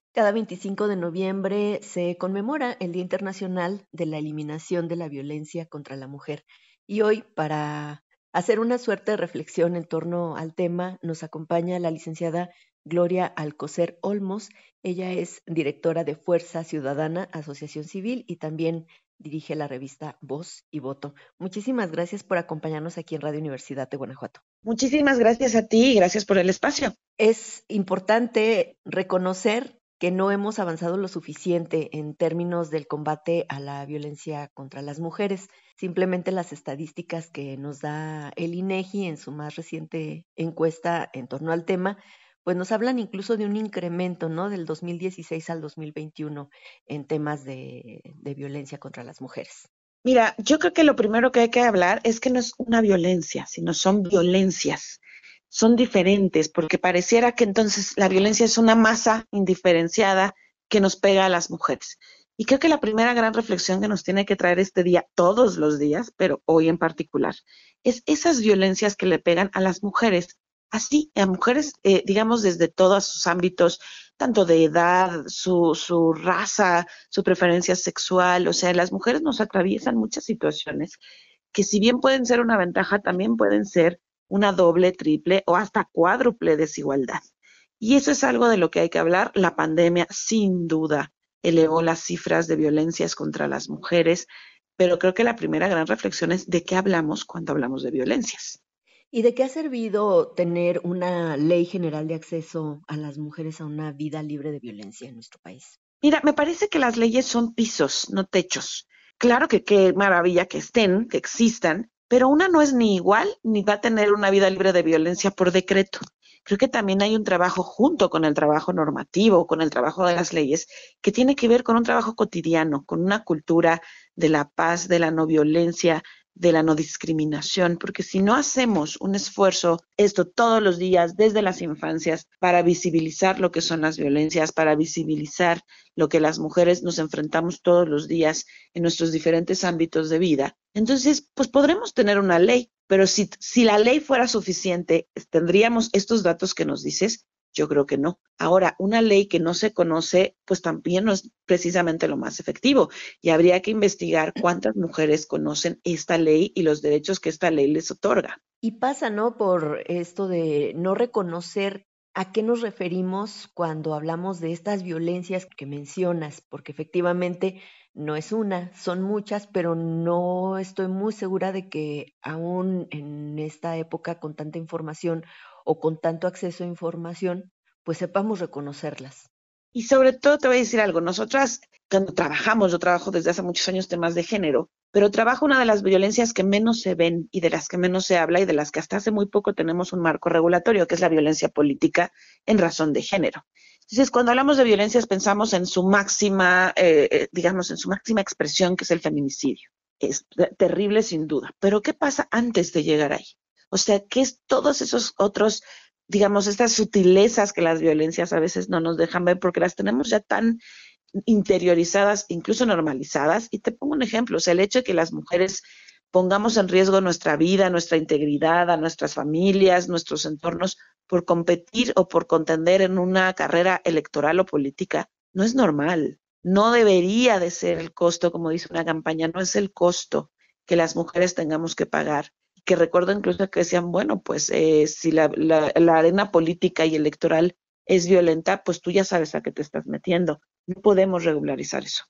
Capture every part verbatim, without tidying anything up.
Cada veinticinco de noviembre se conmemora el Día Internacional de la Eliminación de la Violencia contra la Mujer. Y hoy, para hacer una suerte de reflexión en torno al tema, nos acompaña la licenciada Gloria Alcocer Olmos. Ella es directora de Fuerza Ciudadana, Asociación Civil, y también dirige la revista Voz y Voto. Muchísimas gracias por acompañarnos aquí en Radio Universidad de Guanajuato. Muchísimas gracias a ti y gracias por el espacio. Es importante reconocer que no hemos avanzado lo suficiente en términos del combate a la violencia contra las mujeres. Simplemente las estadísticas que nos da el INEGI en su más reciente encuesta en torno al tema, pues nos hablan incluso de un incremento, ¿no? Del dos mil dieciséis al dos mil veintiuno en temas de, de violencia contra las mujeres. Mira, yo creo que lo primero que hay que hablar es que no es una violencia, sino son violencias. Son diferentes, porque pareciera que entonces la violencia es una masa indiferenciada que nos pega a las mujeres. Y creo que la primera gran reflexión que nos tiene que traer este día, todos los días, pero hoy en particular, es esas violencias que le pegan a las mujeres. Así, a mujeres, eh, digamos, desde todos sus ámbitos, tanto de edad, su, su raza, su preferencia sexual. O sea, las mujeres nos atraviesan muchas situaciones que, si bien pueden ser una ventaja, también pueden ser una doble, triple o hasta cuádruple desigualdad. Y eso es algo de lo que hay que hablar. La pandemia, sin duda, elevó las cifras de violencias contra las mujeres, pero creo que la primera gran reflexión es de qué hablamos cuando hablamos de violencias. ¿Y de qué ha servido tener una ley general de acceso a las mujeres a una vida libre de violencia en nuestro país? Mira, me parece que las leyes son pisos, no techos. Claro que qué maravilla que estén, que existan, pero una no es ni igual ni va a tener una vida libre de violencia por decreto. Creo que también hay un trabajo junto con el trabajo normativo, con el trabajo de las leyes, que tiene que ver con un trabajo cotidiano, con una cultura de la paz, de la no violencia, de la no discriminación, porque si no hacemos un esfuerzo, esto todos los días, desde las infancias, para visibilizar lo que son las violencias, para visibilizar lo que las mujeres nos enfrentamos todos los días en nuestros diferentes ámbitos de vida, entonces, pues podremos tener una ley, pero si, si la ley fuera suficiente, ¿tendríamos estos datos que nos dices? Yo creo que no. Ahora, una ley que no se conoce, pues también no es precisamente lo más efectivo. Y habría que investigar cuántas mujeres conocen esta ley y los derechos que esta ley les otorga. Y pasa, ¿no? Por esto de no reconocer a qué nos referimos cuando hablamos de estas violencias que mencionas, porque efectivamente no es una, son muchas, pero no estoy muy segura de que aún en esta época con tanta información o con tanto acceso a información, pues sepamos reconocerlas. Y sobre todo te voy a decir algo, nosotras cuando trabajamos, yo trabajo desde hace muchos años temas de género, pero trabajo una de las violencias que menos se ven y de las que menos se habla y de las que hasta hace muy poco tenemos un marco regulatorio, que es la violencia política en razón de género. Entonces, cuando hablamos de violencias pensamos en su máxima, eh, eh, digamos, en su máxima expresión, que es el feminicidio. Es terrible sin duda, pero ¿qué pasa antes de llegar ahí? O sea, ¿qué es todos esos otros, digamos, estas sutilezas que las violencias a veces no nos dejan ver porque las tenemos ya tan interiorizadas, incluso normalizadas? Y te pongo un ejemplo, o sea, el hecho de que las mujeres pongamos en riesgo nuestra vida, nuestra integridad, a nuestras familias, nuestros entornos, por competir o por contender en una carrera electoral o política, no es normal. No debería de ser el costo, como dice una campaña, no es el costo que las mujeres tengamos que pagar. Que recuerdo incluso que decían, bueno, pues eh, si la, la, la arena política y electoral es violenta, pues tú ya sabes a qué te estás metiendo. No podemos regularizar eso.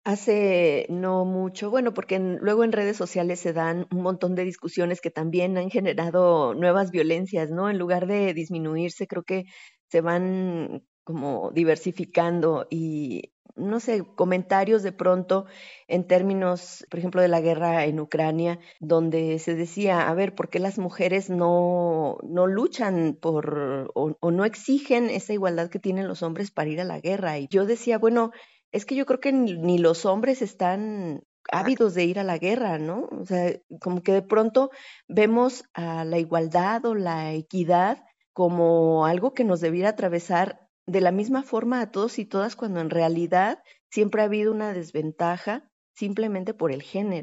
Hace no mucho, bueno, porque en- luego en redes sociales se dan un montón de discusiones que también han generado nuevas violencias, ¿no? En lugar de disminuirse, creo que se van como diversificando y, no sé, comentarios de pronto en términos, por ejemplo, de la guerra en Ucrania, donde se decía, a ver, ¿por qué las mujeres no, no luchan por o, o no exigen esa igualdad que tienen los hombres para ir a la guerra? Y yo decía, bueno, es que yo creo que ni, ni los hombres están ávidos de ir a la guerra, ¿no? O sea, como que de pronto vemos a la igualdad o la equidad como algo que nos debiera atravesar de la misma forma a todos y todas, cuando en realidad siempre ha habido una desventaja simplemente por el género.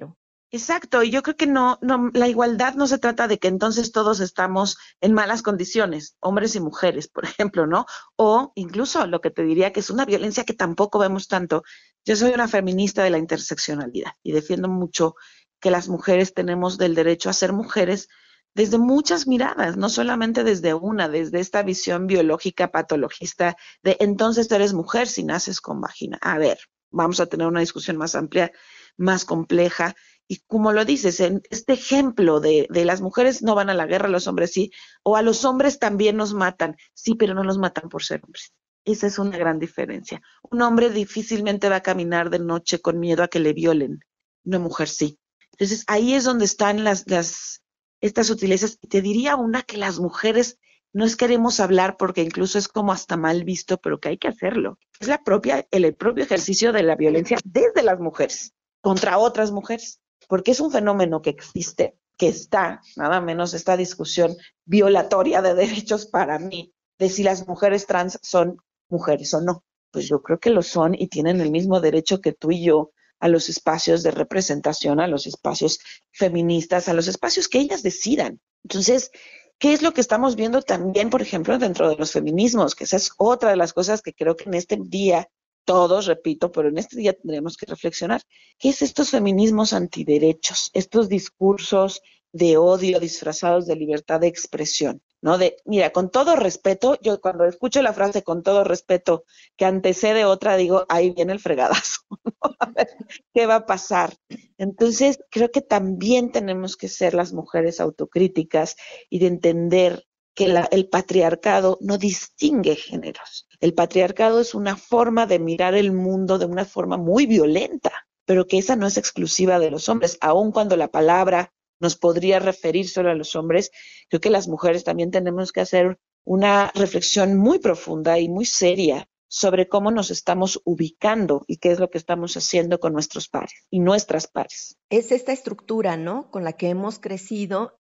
Exacto, y yo creo que no, no, la igualdad no se trata de que entonces todos estamos en malas condiciones, hombres y mujeres, por ejemplo, ¿no? O incluso lo que te diría que es una violencia que tampoco vemos tanto. Yo soy una feminista de la interseccionalidad y defiendo mucho que las mujeres tenemos del derecho a ser mujeres desde muchas miradas, no solamente desde una, desde esta visión biológica patologista de entonces eres mujer si naces con vagina. A ver, vamos a tener una discusión más amplia, más compleja y como lo dices, en este ejemplo de, de las mujeres no van a la guerra, los hombres sí, o a los hombres también nos matan, sí, pero no los matan por ser hombres. Esa es una gran diferencia. Un hombre difícilmente va a caminar de noche con miedo a que le violen, una mujer sí. Entonces ahí es donde están las, las, estas sutilezas. Y te diría una que las mujeres no es queremos hablar porque incluso es como hasta mal visto, pero que hay que hacerlo. Es la propia, el, el propio ejercicio de la violencia desde las mujeres contra otras mujeres porque es un fenómeno que existe, que está, nada menos esta discusión violatoria de derechos para mí, de si las mujeres trans son mujeres o no. Pues yo creo que lo son y tienen el mismo derecho que tú y yo a los espacios de representación, a los espacios feministas, a los espacios que ellas decidan. Entonces, ¿qué es lo que estamos viendo también, por ejemplo, dentro de los feminismos? Que esa es otra de las cosas que creo que en este día todos, repito, pero en este día tendríamos que reflexionar. ¿Qué es estos feminismos antiderechos? Estos discursos de odio disfrazados de libertad de expresión, ¿no? De, mira, con todo respeto, yo cuando escucho la frase con todo respeto que antecede otra, digo, ahí viene el fregadazo, ¿no? A ver, ¿qué va a pasar? Entonces, creo que también tenemos que ser las mujeres autocríticas y de entender que la, el patriarcado no distingue géneros. El patriarcado es una forma de mirar el mundo de una forma muy violenta, pero que esa no es exclusiva de los hombres, aun cuando la palabra nos podría referir solo a los hombres, creo que las mujeres también tenemos que hacer una reflexión muy profunda y muy seria sobre cómo nos estamos ubicando y qué es lo que estamos haciendo con nuestros pares y nuestras pares. Es esta estructura, ¿no? Con la que hemos crecido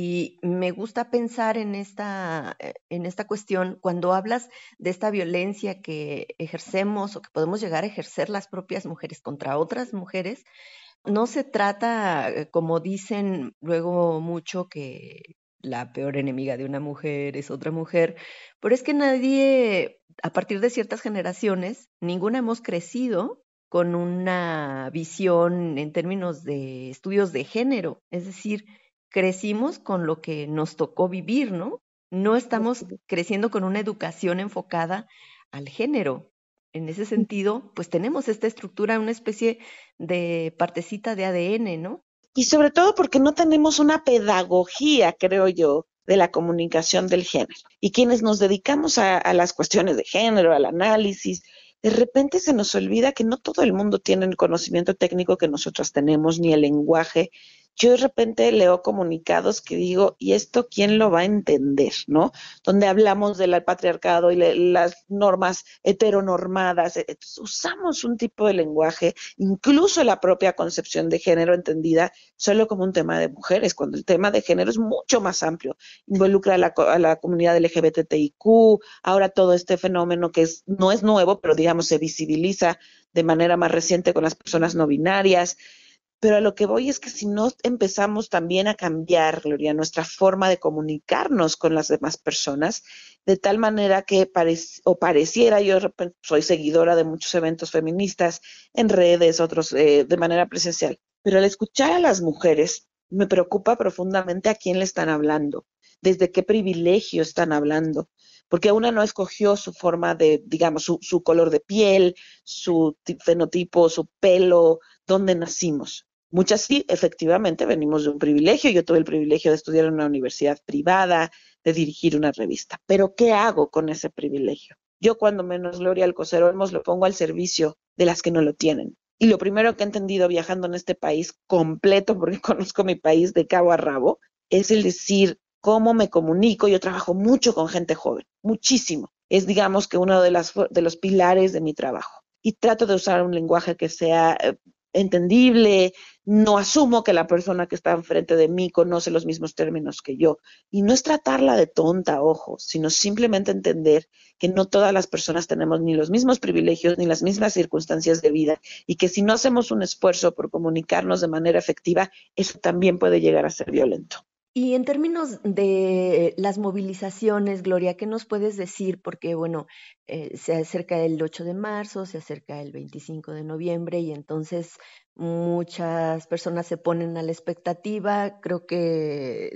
y me gusta pensar en esta, eh, en esta cuestión cuando hablas de esta violencia que ejercemos o que podemos llegar a ejercer las propias mujeres contra otras mujeres. No se trata, eh, como dicen luego mucho, que la peor enemiga de una mujer es otra mujer, pero es que nadie, a partir de ciertas generaciones, ninguna hemos crecido con una visión en términos de estudios de género, es decir, crecimos con lo que nos tocó vivir, ¿no? No estamos creciendo con una educación enfocada al género. En ese sentido, pues tenemos esta estructura, una especie de partecita de A D N, ¿no? Y sobre todo porque no tenemos una pedagogía, creo yo, de la comunicación del género. Y quienes nos dedicamos a, a las cuestiones de género, al análisis, de repente se nos olvida que no todo el mundo tiene el conocimiento técnico que nosotros tenemos, ni el lenguaje. Yo de repente leo comunicados que digo, ¿y esto quién lo va a entender? ¿No? Donde hablamos del patriarcado y le, las normas heteronormadas. Entonces, usamos un tipo de lenguaje, incluso la propia concepción de género entendida solo como un tema de mujeres, cuando el tema de género es mucho más amplio. Involucra a la, a la comunidad L G B T I Q, ahora todo este fenómeno que es, no es nuevo, pero digamos se visibiliza de manera más reciente con las personas no binarias. Pero a lo que voy es que si no empezamos también a cambiar, Gloria, nuestra forma de comunicarnos con las demás personas, de tal manera que parec o pareciera, yo soy seguidora de muchos eventos feministas en redes, otros eh, de manera presencial, pero al escuchar a las mujeres me preocupa profundamente a quién le están hablando, desde qué privilegio están hablando, porque una no escogió su forma de, digamos, su, su color de piel, su fenotipo, su pelo, dónde nacimos. Muchas sí, efectivamente, venimos de un privilegio. Yo tuve el privilegio de estudiar en una universidad privada, de dirigir una revista. Pero ¿qué hago con ese privilegio? Yo, cuando menos, Gloria Alcocer Olmos, lo pongo al servicio de las que no lo tienen. Y lo primero que he entendido viajando en este país completo, porque conozco mi país de cabo a rabo, es el decir cómo me comunico. Yo trabajo mucho con gente joven, muchísimo. Es, digamos, que uno de, las, de los pilares de mi trabajo. Y trato de usar un lenguaje que sea entendible, no asumo que la persona que está enfrente de mí conoce los mismos términos que yo. Y no es tratarla de tonta, ojo, sino simplemente entender que no todas las personas tenemos ni los mismos privilegios ni las mismas circunstancias de vida y que si no hacemos un esfuerzo por comunicarnos de manera efectiva, eso también puede llegar a ser violento. Y en términos de las movilizaciones, Gloria, ¿qué nos puedes decir? Porque, bueno, eh, se acerca el ocho de marzo, se acerca el veinticinco de noviembre y entonces muchas personas se ponen a la expectativa. Creo que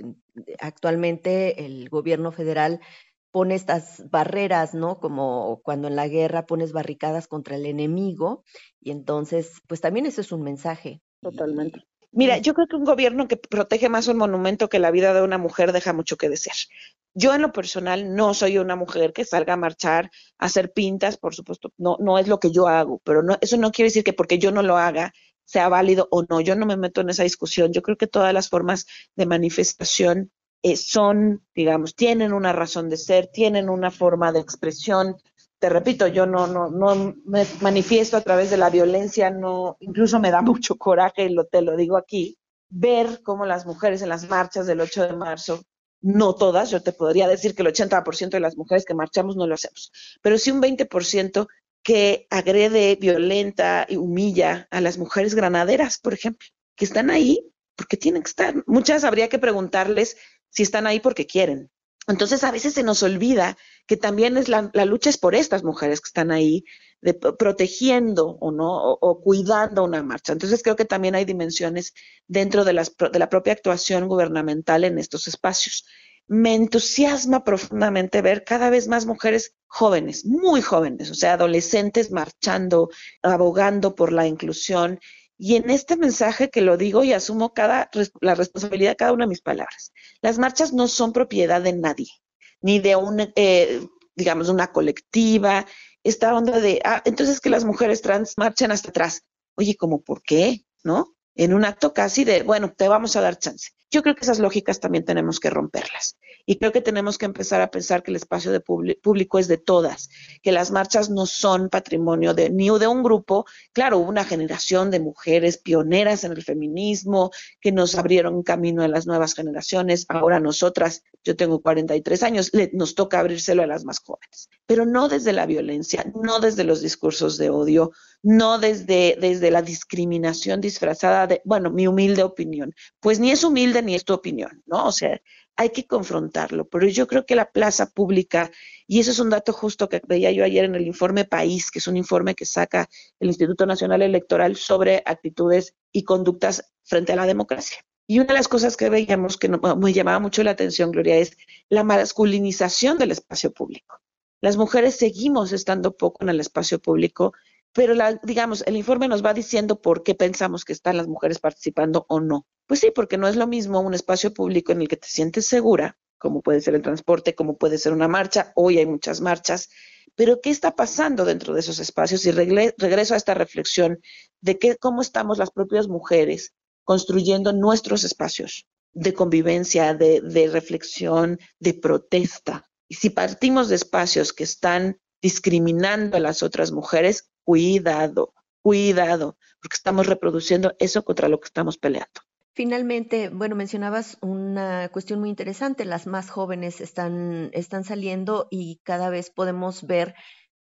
actualmente el gobierno federal pone estas barreras, ¿no? Como cuando en la guerra pones barricadas contra el enemigo y entonces, pues también eso es un mensaje. Totalmente. Y, Mira, y yo creo que un gobierno que protege más un monumento que la vida de una mujer deja mucho que desear. Yo en lo personal no soy una mujer que salga a marchar, a hacer pintas, por supuesto, no, no es lo que yo hago, pero no, eso no quiere decir que porque yo no lo haga sea válido o no. Yo no me meto en esa discusión. Yo creo que todas las formas de manifestación eh, son, digamos, tienen una razón de ser, tienen una forma de expresión. Te repito, yo no, no, no me manifiesto a través de la violencia, no, incluso me da mucho coraje, lo, te lo digo aquí, ver cómo las mujeres en las marchas del ocho de marzo, no todas, yo te podría decir que el ochenta por ciento de las mujeres que marchamos no lo hacemos, pero sí un veinte por ciento que agrede, violenta y humilla a las mujeres granaderas, por ejemplo, que están ahí porque tienen que estar. Muchas habría que preguntarles si están ahí porque quieren. Entonces a veces se nos olvida que también es la, la lucha es por estas mujeres que están ahí de, protegiendo o no o, o, cuidando una marcha. Entonces creo que también hay dimensiones dentro de, las, de la propia actuación gubernamental en estos espacios. Me entusiasma profundamente ver cada vez más mujeres jóvenes, muy jóvenes, o sea, adolescentes marchando, abogando por la inclusión. Y en este mensaje que lo digo y asumo cada, la responsabilidad de cada una de mis palabras. Las marchas no son propiedad de nadie, ni de un, eh, digamos, una colectiva. Esta onda de, ah, entonces que las mujeres trans marchen hasta atrás. Oye, ¿cómo por qué? ¿No? En un acto casi de, bueno, te vamos a dar chance. Yo creo que esas lógicas también tenemos que romperlas. Y creo que tenemos que empezar a pensar que el espacio de público es de todas, que las marchas no son patrimonio de ni de un grupo. Claro, hubo una generación de mujeres pioneras en el feminismo que nos abrieron camino a las nuevas generaciones. Ahora nosotras, yo tengo cuarenta y tres años, le, nos toca abrírselo a las más jóvenes. Pero no desde la violencia, no desde los discursos de odio, no desde, desde la discriminación disfrazada de, bueno, mi humilde opinión. Pues ni es humilde ni es tu opinión, ¿no? O sea, hay que confrontarlo, pero yo creo que la plaza pública, y eso es un dato justo que veía yo ayer en el informe País, que es un informe que saca el Instituto Nacional Electoral sobre actitudes y conductas frente a la democracia. Y una de las cosas que veíamos que no, me llamaba mucho la atención, Gloria, es la masculinización del espacio público. Las mujeres seguimos estando poco en el espacio público, pero la, digamos, el informe nos va diciendo por qué pensamos que están las mujeres participando o no. Pues sí, porque no es lo mismo un espacio público en el que te sientes segura, como puede ser el transporte, como puede ser una marcha, hoy hay muchas marchas, pero ¿qué está pasando dentro de esos espacios? Y regle, regreso a esta reflexión de que, cómo estamos las propias mujeres construyendo nuestros espacios de convivencia, de, de reflexión, de protesta. Y si partimos de espacios que están discriminando a las otras mujeres, cuidado, cuidado, porque estamos reproduciendo eso contra lo que estamos peleando. Finalmente, bueno, mencionabas una cuestión muy interesante, las más jóvenes están, están saliendo y cada vez podemos ver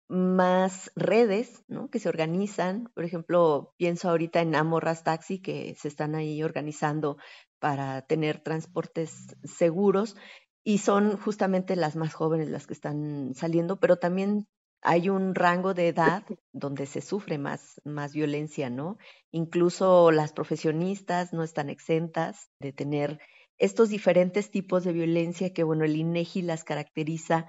más redes, ¿no? Que se organizan. Por ejemplo, pienso ahorita en Amorras Taxi, que se están ahí organizando para tener transportes seguros y son justamente las más jóvenes las que están saliendo, pero también hay un rango de edad donde se sufre más, más violencia, ¿no? Incluso las profesionistas no están exentas de tener estos diferentes tipos de violencia que, bueno, el INEGI las caracteriza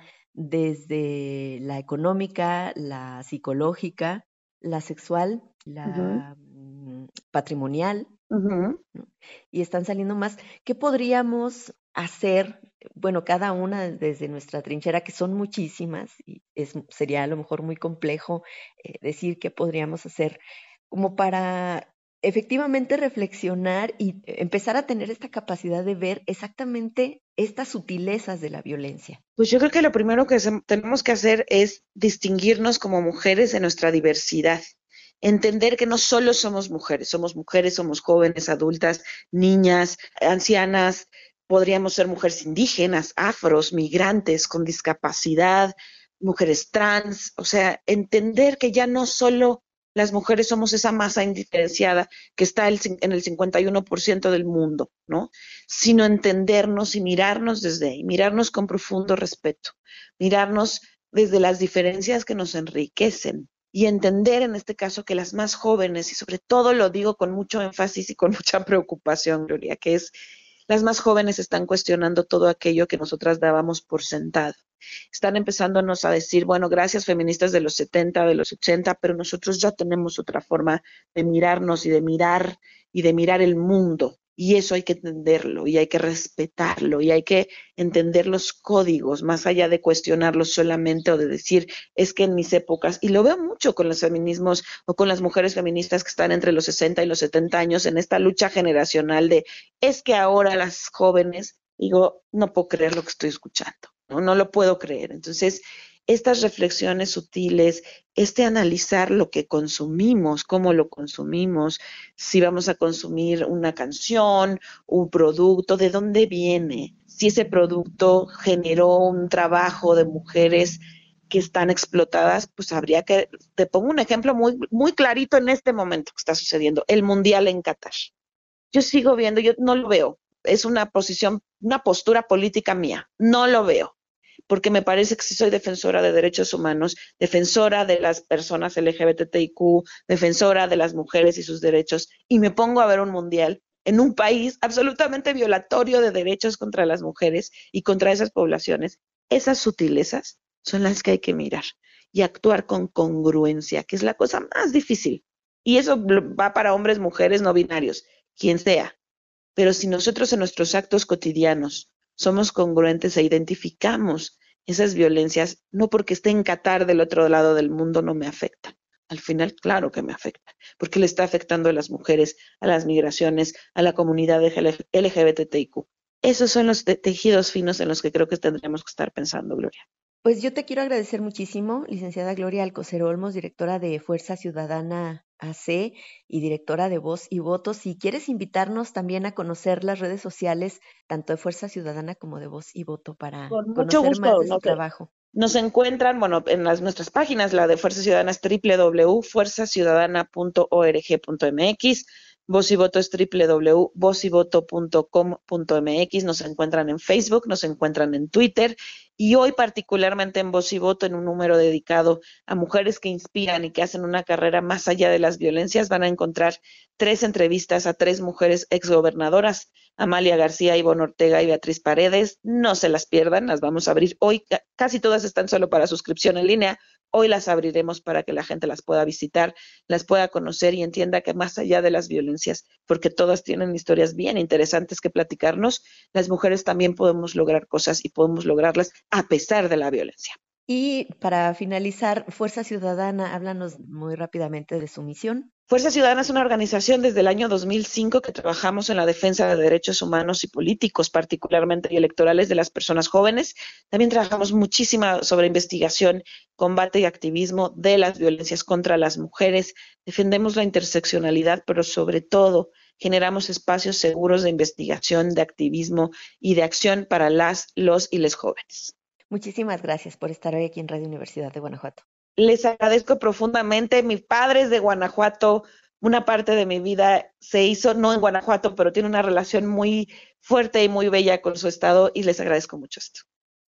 desde la económica, la psicológica, la sexual, Uh-huh. la mm, patrimonial, Uh-huh. ¿no? Y están saliendo más. ¿Qué podríamos hacer? Bueno, cada una desde nuestra trinchera, que son muchísimas, y es, sería a lo mejor muy complejo eh, decir qué podríamos hacer como para efectivamente reflexionar y empezar a tener esta capacidad de ver exactamente estas sutilezas de la violencia. Pues yo creo que lo primero que se, tenemos que hacer es distinguirnos como mujeres en nuestra diversidad. Entender que no solo somos mujeres, somos mujeres, somos jóvenes, adultas, niñas, ancianas, podríamos ser mujeres indígenas, afros, migrantes, con discapacidad, mujeres trans, o sea, entender que ya no solo las mujeres somos esa masa indiferenciada que está el, en el cincuenta y uno por ciento del mundo, ¿no? Sino entendernos y mirarnos desde ahí, mirarnos con profundo respeto, mirarnos desde las diferencias que nos enriquecen y entender en este caso que las más jóvenes, y sobre todo lo digo con mucho énfasis y con mucha preocupación, Gloria, que es las más jóvenes están cuestionando todo aquello que nosotras dábamos por sentado. Están empezándonos a decir, bueno, gracias feministas de los setenta, de los ochenta, pero nosotros ya tenemos otra forma de mirarnos y de mirar y de mirar el mundo. Y eso hay que entenderlo y hay que respetarlo y hay que entender los códigos más allá de cuestionarlos solamente o de decir, es que en mis épocas, y lo veo mucho con los feminismos o con las mujeres feministas que están entre los sesenta y los setenta años en esta lucha generacional de, es que ahora las jóvenes, digo, no puedo creer lo que estoy escuchando, no, no lo puedo creer. Entonces, estas reflexiones sutiles, este analizar lo que consumimos, cómo lo consumimos, si vamos a consumir una canción, un producto, de dónde viene, si ese producto generó un trabajo de mujeres que están explotadas, pues habría que, te pongo un ejemplo muy, muy clarito en este momento que está sucediendo, el Mundial en Qatar. Yo sigo viendo, yo no lo veo, es una posición, una postura política mía, no lo veo porque me parece que sí soy defensora de derechos humanos, defensora de las personas L G B T I Q, defensora de las mujeres y sus derechos, y me pongo a ver un mundial en un país absolutamente violatorio de derechos contra las mujeres y contra esas poblaciones. Esas sutilezas son las que hay que mirar y actuar con congruencia, que es la cosa más difícil. Y eso va para hombres, mujeres, no binarios, quien sea. Pero si nosotros en nuestros actos cotidianos somos congruentes e identificamos esas violencias, no porque esté en Qatar del otro lado del mundo no me afecta. Al final, claro que me afecta, porque le está afectando a las mujeres, a las migraciones, a la comunidad L G B T I Q. Esos son los te tejidos finos en los que creo que tendríamos que estar pensando, Gloria. Pues yo te quiero agradecer muchísimo, licenciada Gloria Alcocer Olmos, directora de Fuerza Ciudadana A C y directora de Voz y Voto. Si quieres invitarnos también a conocer las redes sociales, tanto de Fuerza Ciudadana como de Voz y Voto, para Con mucho conocer más gusto. de su Nos, trabajo. nos encuentran, bueno, en las, nuestras páginas, la de Fuerza Ciudadana es doble u doble u doble u punto fuerza ciudadana punto org punto m x, Voz y Voto es doble u doble u doble u punto voz y voto punto com punto m x, nos encuentran en Facebook, nos encuentran en Twitter, y hoy particularmente en Voz y Voto, en un número dedicado a mujeres que inspiran y que hacen una carrera más allá de las violencias, van a encontrar tres entrevistas a tres mujeres exgobernadoras, Amalia García, Ivonne Ortega y Beatriz Paredes. No se las pierdan, las vamos a abrir hoy, casi todas están solo para suscripción en línea. Hoy las abriremos para que la gente las pueda visitar, las pueda conocer y entienda que más allá de las violencias, porque todas tienen historias bien interesantes que platicarnos, las mujeres también podemos lograr cosas y podemos lograrlas a pesar de la violencia. Y para finalizar, Fuerza Ciudadana, háblanos muy rápidamente de su misión. Fuerza Ciudadana es una organización desde el año dos mil cinco que trabajamos en la defensa de derechos humanos y políticos, particularmente y electorales de las personas jóvenes. También trabajamos muchísimo sobre investigación, combate y activismo de las violencias contra las mujeres. Defendemos la interseccionalidad, pero sobre todo generamos espacios seguros de investigación, de activismo y de acción para las, los y les jóvenes. Muchísimas gracias por estar hoy aquí en Radio Universidad de Guanajuato. Les agradezco profundamente. Mi padre es de Guanajuato, una parte de mi vida se hizo no en Guanajuato, pero tiene una relación muy fuerte y muy bella con su estado y les agradezco mucho esto.